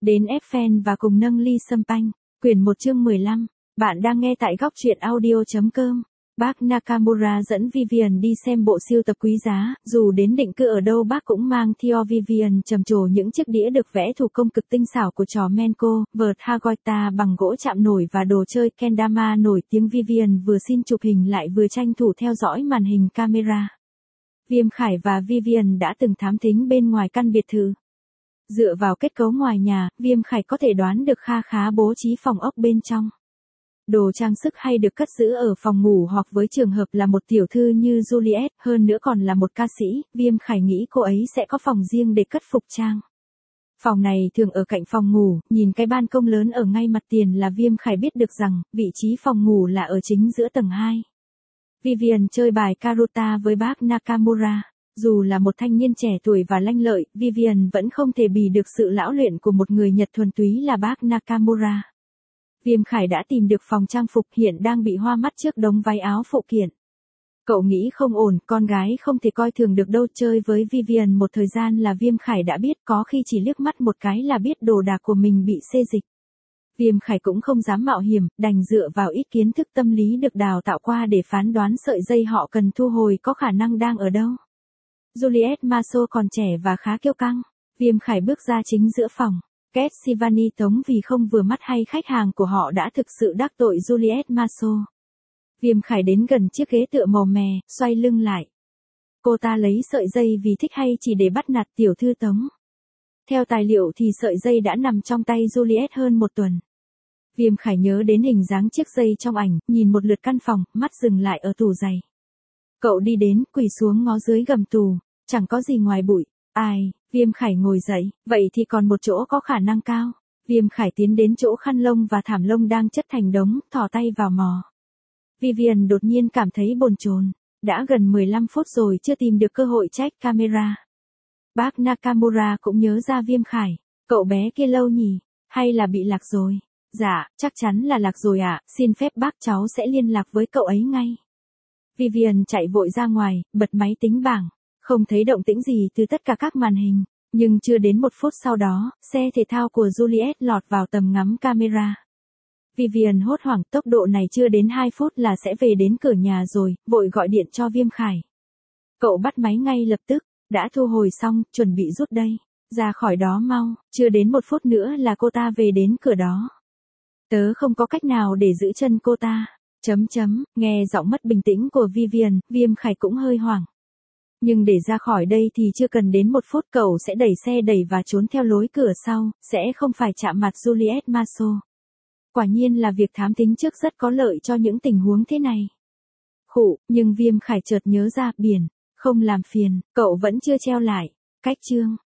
đến Eiffel và cùng nâng ly champagne. Quyển 1 chương 15. Bạn đang nghe tại góc truyện audio.com. Bác Nakamura dẫn Vivian đi xem bộ sưu tập quý giá, dù đến định cư ở đâu bác cũng mang theo Vivian trầm trồ những chiếc đĩa được vẽ thủ công cực tinh xảo của trò Menko, vợt Hagoita bằng gỗ chạm nổi và đồ chơi kendama nổi tiếng. Vivian vừa xin chụp hình lại vừa tranh thủ theo dõi màn hình camera. Viêm Khải và Vivian đã từng thám thính bên ngoài căn biệt thự. Dựa vào kết cấu ngoài nhà, Viêm Khải có thể đoán được kha khá bố trí phòng ốc bên trong. Đồ trang sức hay được cất giữ ở phòng ngủ hoặc với trường hợp là một tiểu thư như Juliet, hơn nữa còn là một ca sĩ, Viêm Khải nghĩ cô ấy sẽ có phòng riêng để cất phục trang. Phòng này thường ở cạnh phòng ngủ, nhìn cái ban công lớn ở ngay mặt tiền là Viêm Khải biết được rằng, vị trí phòng ngủ là ở chính giữa tầng 2. Vivian chơi bài Karuta với bác Nakamura. Dù là một thanh niên trẻ tuổi và lanh lợi, Vivian vẫn không thể bì được sự lão luyện của một người Nhật thuần túy là bác Nakamura. Viêm Khải đã tìm được phòng trang phục hiện đang bị hoa mắt trước đống váy áo phụ kiện. Cậu nghĩ không ổn, con gái không thể coi thường được đâu. Chơi với Vivian một thời gian là Viêm Khải đã biết, có khi chỉ liếc mắt một cái là biết đồ đạc của mình bị xê dịch. Viêm Khải cũng không dám mạo hiểm, đành dựa vào ít kiến thức tâm lý được đào tạo qua để phán đoán sợi dây họ cần thu hồi có khả năng đang ở đâu. Juliet Maso còn trẻ và khá kiêu căng. Viêm Khải bước ra chính giữa phòng. Ket Sivani tống vì không vừa mắt hay khách hàng của họ đã thực sự đắc tội Juliet Maso. Viêm Khải đến gần chiếc ghế tựa màu mè, xoay lưng lại. Cô ta lấy sợi dây vì thích hay chỉ để bắt nạt tiểu thư Tống? Theo tài liệu thì sợi dây đã nằm trong tay Juliet hơn một tuần. Viêm Khải nhớ đến hình dáng chiếc dây trong ảnh, nhìn một lượt căn phòng, mắt dừng lại ở tủ giày. Cậu đi đến, quỳ xuống ngó dưới gầm tủ, chẳng có gì ngoài bụi. Ai? Viêm Khải ngồi dậy, vậy thì còn một chỗ có khả năng cao. Viêm Khải tiến đến chỗ khăn lông và thảm lông đang chất thành đống, thò tay vào mò. Vivian đột nhiên cảm thấy bồn chồn. Đã gần 15 phút rồi chưa tìm được cơ hội check camera. Bác Nakamura cũng nhớ ra Viêm Khải. Cậu bé kia lâu nhỉ? Hay là bị lạc rồi? Dạ, chắc chắn là lạc rồi ạ, xin phép bác cháu sẽ liên lạc với cậu ấy ngay. Vivian chạy vội ra ngoài, bật máy tính bảng. Không thấy động tĩnh gì từ tất cả các màn hình. Nhưng chưa đến 1 phút sau đó, xe thể thao của Juliet lọt vào tầm ngắm camera. Vivian hốt hoảng, tốc độ này chưa đến 2 phút là sẽ về đến cửa nhà rồi, vội gọi điện cho Viêm Khải. Cậu bắt máy ngay lập tức, đã thu hồi xong, chuẩn bị rút đây. Ra khỏi đó mau, chưa đến 1 phút nữa là cô ta về đến cửa đó. Tớ không có cách nào để giữ chân cô ta. Nghe giọng mất bình tĩnh của Vivian, Viêm Khải cũng hơi hoảng. Nhưng để ra khỏi đây thì chưa cần đến 1 phút, cậu sẽ đẩy xe đẩy và trốn theo lối cửa sau, sẽ không phải chạm mặt Juliet Maso. Quả nhiên là việc thám thính trước rất có lợi cho những tình huống thế này. Nhưng Viêm Khải chợt nhớ ra biển, không làm phiền, cậu vẫn chưa treo lại. Cách chương.